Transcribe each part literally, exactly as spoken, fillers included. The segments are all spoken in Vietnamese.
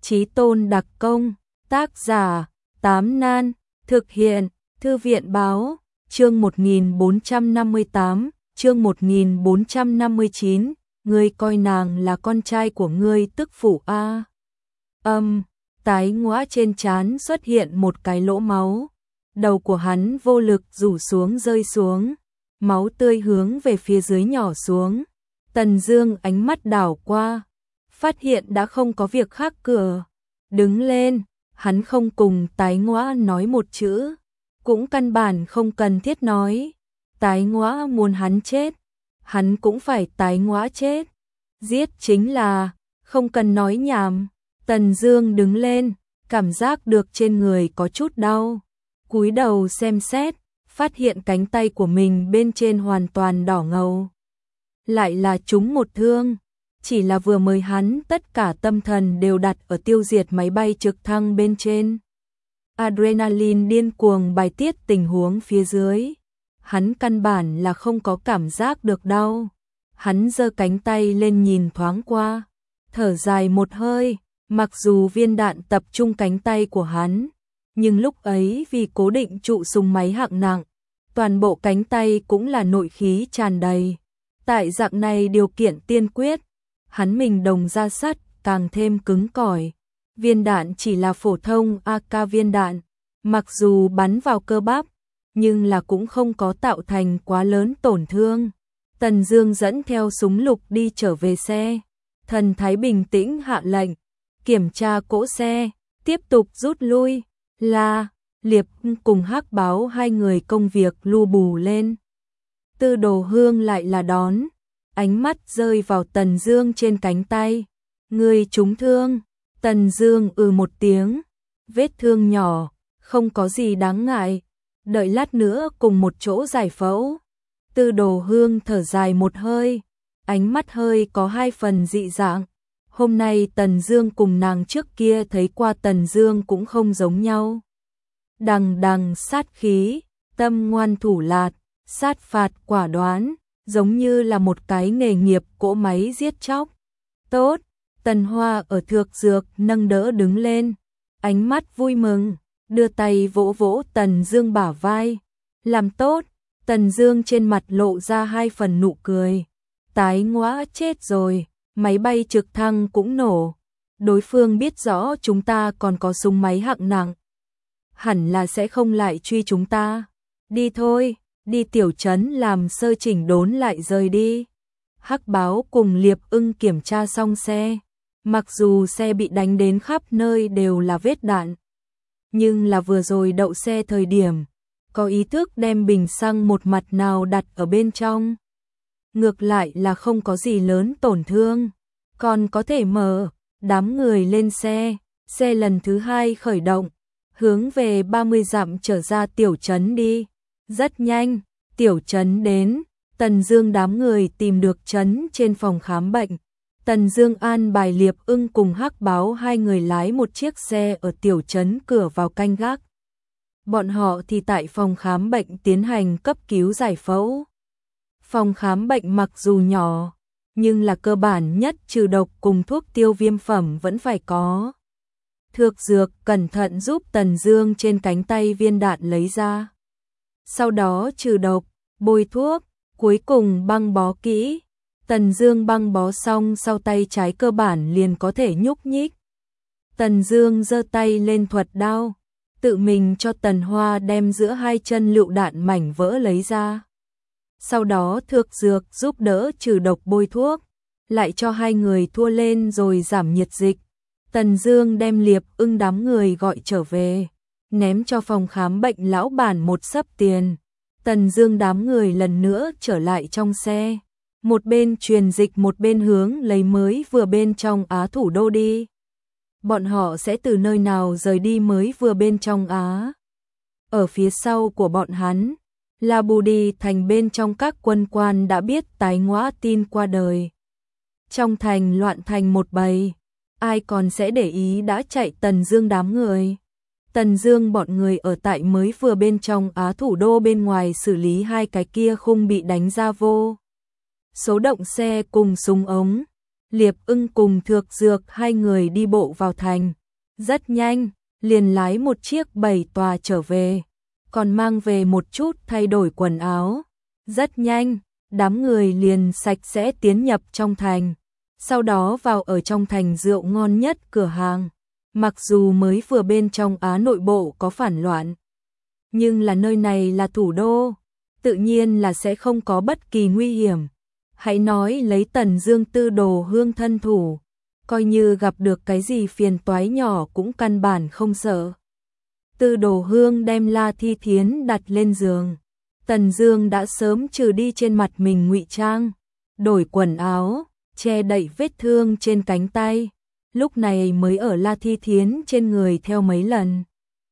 Chí tôn đặc công, tác giả, Tám Nan, thực hiện, Thư viện báo, chương một nghìn bốn trăm năm mươi tám, chương một nghìn bốn trăm năm mươi chín, ngươi coi nàng là con trai của ngươi tức phụ a. Âm, tái ngõa trên trán xuất hiện một cái lỗ máu, đầu của hắn vô lực rủ xuống rơi xuống, máu tươi hướng về phía dưới nhỏ xuống. Tần Dương ánh mắt đảo qua, phát hiện đã không có việc khác cửa. Đứng lên, hắn không cùng tái ngõa nói một chữ, cũng căn bản không cần thiết nói. Tái ngõa muốn hắn chết, hắn cũng phải tái ngõa chết. Giết chính là, không cần nói nhảm. Tần Dương đứng lên, cảm giác được trên người có chút đau. Cúi đầu xem xét, phát hiện cánh tay của mình bên trên hoàn toàn đỏ ngầu. Lại là trúng một thương. Chỉ là vừa mới hắn tất cả tâm thần đều đặt ở tiêu diệt máy bay trực thăng bên trên. Adrenaline điên cuồng bài tiết tình huống phía dưới. Hắn căn bản là không có cảm giác được đau. Hắn giơ cánh tay lên nhìn thoáng qua, thở dài một hơi, mặc dù viên đạn tập trung cánh tay của hắn, nhưng lúc ấy vì cố định trụ súng máy hạng nặng, toàn bộ cánh tay cũng là nội khí tràn đầy. Tại dạng này điều kiện tiên quyết, hắn mình đồng da sắt càng thêm cứng cỏi. Viên đạn chỉ là phổ thông a ca viên đạn, mặc dù bắn vào cơ bắp, nhưng là cũng không có tạo thành quá lớn tổn thương. Tần Dương dẫn theo súng lục đi trở về xe, thần thái bình tĩnh hạ lệnh, kiểm tra cỗ xe, tiếp tục rút lui. La, Liệp cùng Hắc Báo hai người công việc lu bù lên. Tư Đồ Hương lại là đón, ánh mắt rơi vào Tần Dương trên cánh tay. Ngươi trúng thương. Tần Dương ừ một tiếng, vết thương nhỏ, không có gì đáng ngại, đợi lát nữa cùng một chỗ giải phẫu. Tư Đồ Hương thở dài một hơi, ánh mắt hơi có hai phần dị dạng. Hôm nay Tần Dương cùng nàng trước kia thấy qua Tần Dương cũng không giống nhau. Đằng đằng sát khí, tâm ngoan thủ lạt, sát phạt quả đoán, giống như là một cái nghề nghiệp cỗ máy giết chóc. Tốt, Tần Hoa ở thược dược nâng đỡ đứng lên, ánh mắt vui mừng, đưa tay vỗ vỗ Tần Dương bả vai. Làm tốt. Tần Dương trên mặt lộ ra hai phần nụ cười. Tái ngõa chết rồi, máy bay trực thăng cũng nổ. Đối phương biết rõ chúng ta còn có súng máy hạng nặng, hẳn là sẽ không lại truy chúng ta. Đi thôi, đi tiểu trấn làm sơ chỉnh đốn lại rời đi. Hắc Báo cùng Liệp Ưng kiểm tra xong xe. Mặc dù xe bị đánh đến khắp nơi đều là vết đạn, nhưng là vừa rồi đậu xe thời điểm có ý thức đem bình xăng một mặt nào đặt ở bên trong. Ngược lại là không có gì lớn tổn thương, còn có thể mở. Đám người lên xe, xe lần thứ hai khởi động, hướng về ba mươi dặm trở ra tiểu trấn đi. Rất nhanh, tiểu trấn đến, Tần Dương đám người tìm được trấn trên phòng khám bệnh. Tần Dương an bài Liệp Ưng cùng Hắc Báo hai người lái một chiếc xe ở tiểu trấn cửa vào canh gác. Bọn họ thì tại phòng khám bệnh tiến hành cấp cứu giải phẫu. Phòng khám bệnh mặc dù nhỏ, nhưng là cơ bản nhất trừ độc cùng thuốc tiêu viêm phẩm vẫn phải có. Thược dược cẩn thận giúp Tần Dương trên cánh tay viên đạn lấy ra. Sau đó trừ độc, bôi thuốc, cuối cùng băng bó kỹ. Tần Dương băng bó xong sau tay trái cơ bản liền có thể nhúc nhích. Tần Dương giơ tay lên thuật đao, tự mình cho Tần Hoa đem giữa hai chân lựu đạn mảnh vỡ lấy ra. Sau đó thược dược giúp đỡ trừ độc bôi thuốc, lại cho hai người thua lên rồi giảm nhiệt dịch. Tần Dương đem Liệp Ưng đám người gọi trở về, ném cho phòng khám bệnh lão bản một xấp tiền. Tần Dương đám người lần nữa trở lại trong xe, một bên truyền dịch một bên hướng lấy mới vừa bên trong Á thủ đô đi. Bọn họ sẽ từ nơi nào rời đi mới vừa bên trong Á? Ở phía sau của bọn hắn, La Bù Đi thành bên trong các quân quan đã biết tái ngõa tin qua đời. Trong thành loạn thành một bầy, ai còn sẽ để ý đã chạy Tần Dương đám người. Tần Dương bọn người ở tại mới vừa bên trong Á thủ đô bên ngoài xử lý hai cái kia khung bị đánh ra vô số động xe cùng súng ống. Liệp Ưng cùng Thược Dược hai người đi bộ vào thành. Rất nhanh, liền lái một chiếc bảy tòa trở về, còn mang về một chút thay đổi quần áo. Rất nhanh, đám người liền sạch sẽ tiến nhập trong thành, sau đó vào ở trong thành rượu ngon nhất cửa hàng. Mặc dù mới vừa bên trong Á nội bộ có phản loạn, nhưng là nơi này là thủ đô, tự nhiên là sẽ không có bất kỳ nguy hiểm. Hãy nói lấy Tần Dương Tư Đồ Hương thân thủ, coi như gặp được cái gì phiền toái nhỏ cũng căn bản không sợ. Tư Đồ Hương đem La Thi Thiến đặt lên giường. Tần Dương đã sớm trừ đi trên mặt mình ngụy trang, đổi quần áo, che đậy vết thương trên cánh tay, lúc này mới ở La Thi Thiến trên người theo mấy lần.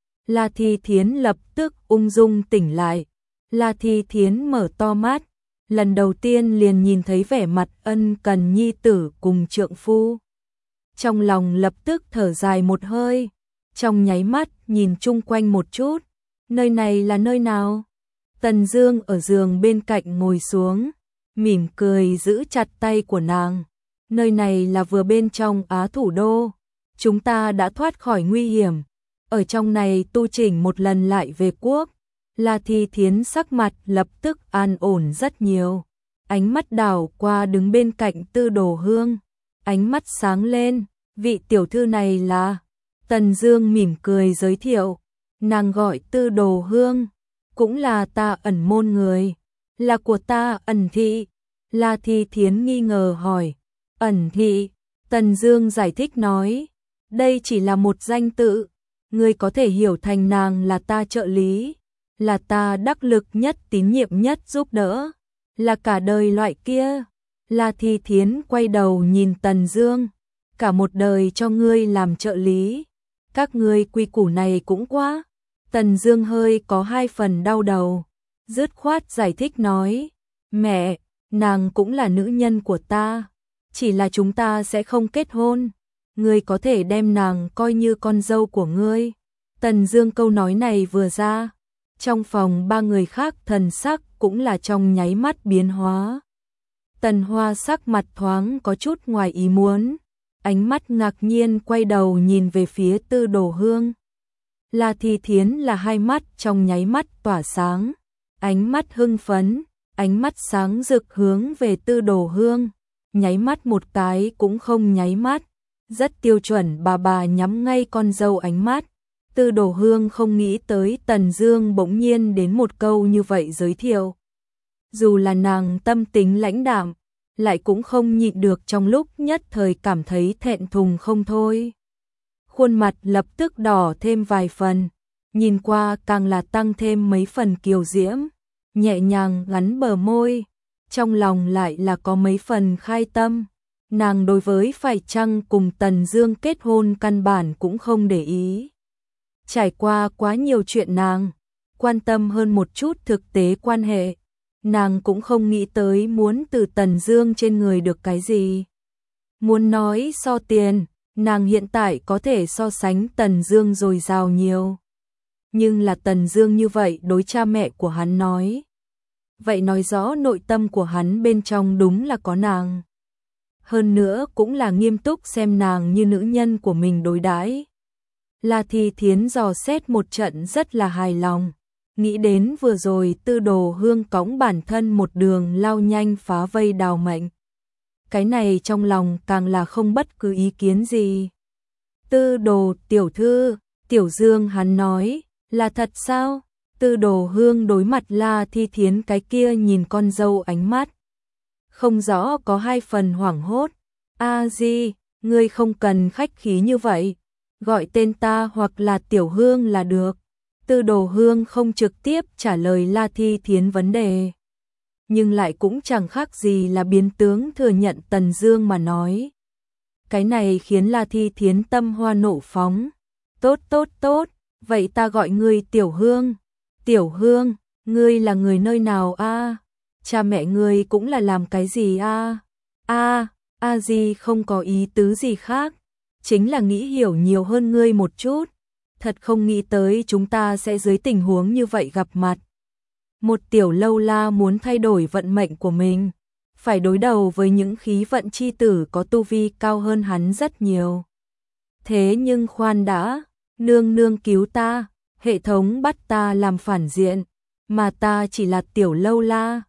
La Thi Thiến lập tức ung dung tỉnh lại. La Thi Thiến mở to mắt, lần đầu tiên liền nhìn thấy vẻ mặt ân cần nhi tử cùng trượng phu. Trong lòng lập tức thở dài một hơi, trong nháy mắt nhìn chung quanh một chút, nơi này là nơi nào? Tần Dương ở giường bên cạnh ngồi xuống, mỉm cười giữ chặt tay của nàng. Nơi này là vừa bên trong Á thủ đô, chúng ta đã thoát khỏi nguy hiểm, ở trong này tu chỉnh một lần lại về quốc. La Thi Thiến sắc mặt lập tức an ổn rất nhiều, ánh mắt đảo qua đứng bên cạnh Tư Đồ Hương, ánh mắt sáng lên, vị tiểu thư này là... Tần Dương mỉm cười giới thiệu, nàng gọi Tư Đồ Hương, cũng là ta ẩn môn người, là của ta ẩn thị. La Thi Thiến nghi ngờ hỏi, ẩn thị? Tần Dương giải thích nói, đây chỉ là một danh tự, ngươi có thể hiểu thành nàng là ta trợ lý, là ta đắc lực nhất tín nhiệm nhất giúp đỡ, là cả đời loại kia. La Thi Thiến quay đầu nhìn Tần Dương, cả một đời cho ngươi làm trợ lý, các ngươi quy củ này cũng quá. Tần Dương hơi có hai phần đau đầu, dứt khoát giải thích nói, mẹ, nàng cũng là nữ nhân của ta, chỉ là chúng ta sẽ không kết hôn, ngươi có thể đem nàng coi như con dâu của ngươi. Tần Dương câu nói này vừa ra, trong phòng ba người khác thần sắc cũng là trong nháy mắt biến hóa. Tần Hoa sắc mặt thoáng có chút ngoài ý muốn, ánh mắt ngạc nhiên quay đầu nhìn về phía Tư Đồ Hương. La Thi Thiến là hai mắt trong nháy mắt tỏa sáng, ánh mắt hưng phấn, ánh mắt sáng rực hướng về Tư Đồ Hương, nháy mắt một cái cũng không nháy mắt, rất tiêu chuẩn bà bà nhắm ngay con dâu ánh mắt. Tư Đồ Hương không nghĩ tới Tần Dương bỗng nhiên đến một câu như vậy giới thiệu. Dù là nàng tâm tính lãnh đạm, lại cũng không nhịn được trong lúc nhất thời cảm thấy thẹn thùng không thôi. Khuôn mặt lập tức đỏ thêm vài phần, nhìn qua càng là tăng thêm mấy phần kiều diễm, nhẹ nhàng gắn bờ môi, trong lòng lại là có mấy phần khai tâm. Nàng đối với phải chăng cùng Tần Dương kết hôn căn bản cũng không để ý. Trải qua quá nhiều chuyện nàng quan tâm hơn một chút thực tế quan hệ, nàng cũng không nghĩ tới muốn từ Tần Dương trên người được cái gì. Muốn nói so tiền, nàng hiện tại có thể so sánh Tần Dương dồi dào nhiều. Nhưng là Tần Dương như vậy đối cha mẹ của hắn nói, vậy nói rõ nội tâm của hắn bên trong đúng là có nàng. Hơn nữa cũng là nghiêm túc xem nàng như nữ nhân của mình đối đãi. La Thi Thiến dò xét một trận rất là hài lòng, nghĩ đến vừa rồi Tư Đồ Hương cõng bản thân một đường lao nhanh phá vây đào mệnh. Cái này trong lòng càng là không bất cứ ý kiến gì. Tư Đồ tiểu thư, Tiểu Dương hắn nói, là thật sao? Tư Đồ Hương đối mặt La Thi Thiến cái kia nhìn con dâu ánh mắt không rõ có hai phần hoảng hốt. A Di, ngươi không cần khách khí như vậy, gọi tên ta hoặc là Tiểu Hương là được. Tư Đồ Hương không trực tiếp trả lời La Thi Thiến vấn đề, nhưng lại cũng chẳng khác gì là biến tướng thừa nhận Tần Dương mà nói. Cái này khiến La Thi Thiến tâm hoa nộ phóng. Tốt tốt tốt, vậy ta gọi ngươi Tiểu Hương. Tiểu Hương, ngươi là người nơi nào a? À? Cha mẹ ngươi cũng là làm cái gì a? À? A, A Di không có ý tứ gì khác, chính là nghĩ hiểu nhiều hơn ngươi một chút. Thật không nghĩ tới chúng ta sẽ dưới tình huống như vậy gặp mặt. Một tiểu lâu la muốn thay đổi vận mệnh của mình, phải đối đầu với những khí vận chi tử có tu vi cao hơn hắn rất nhiều. Thế nhưng khoan đã, nương nương cứu ta, hệ thống bắt ta làm phản diện, mà ta chỉ là tiểu lâu la,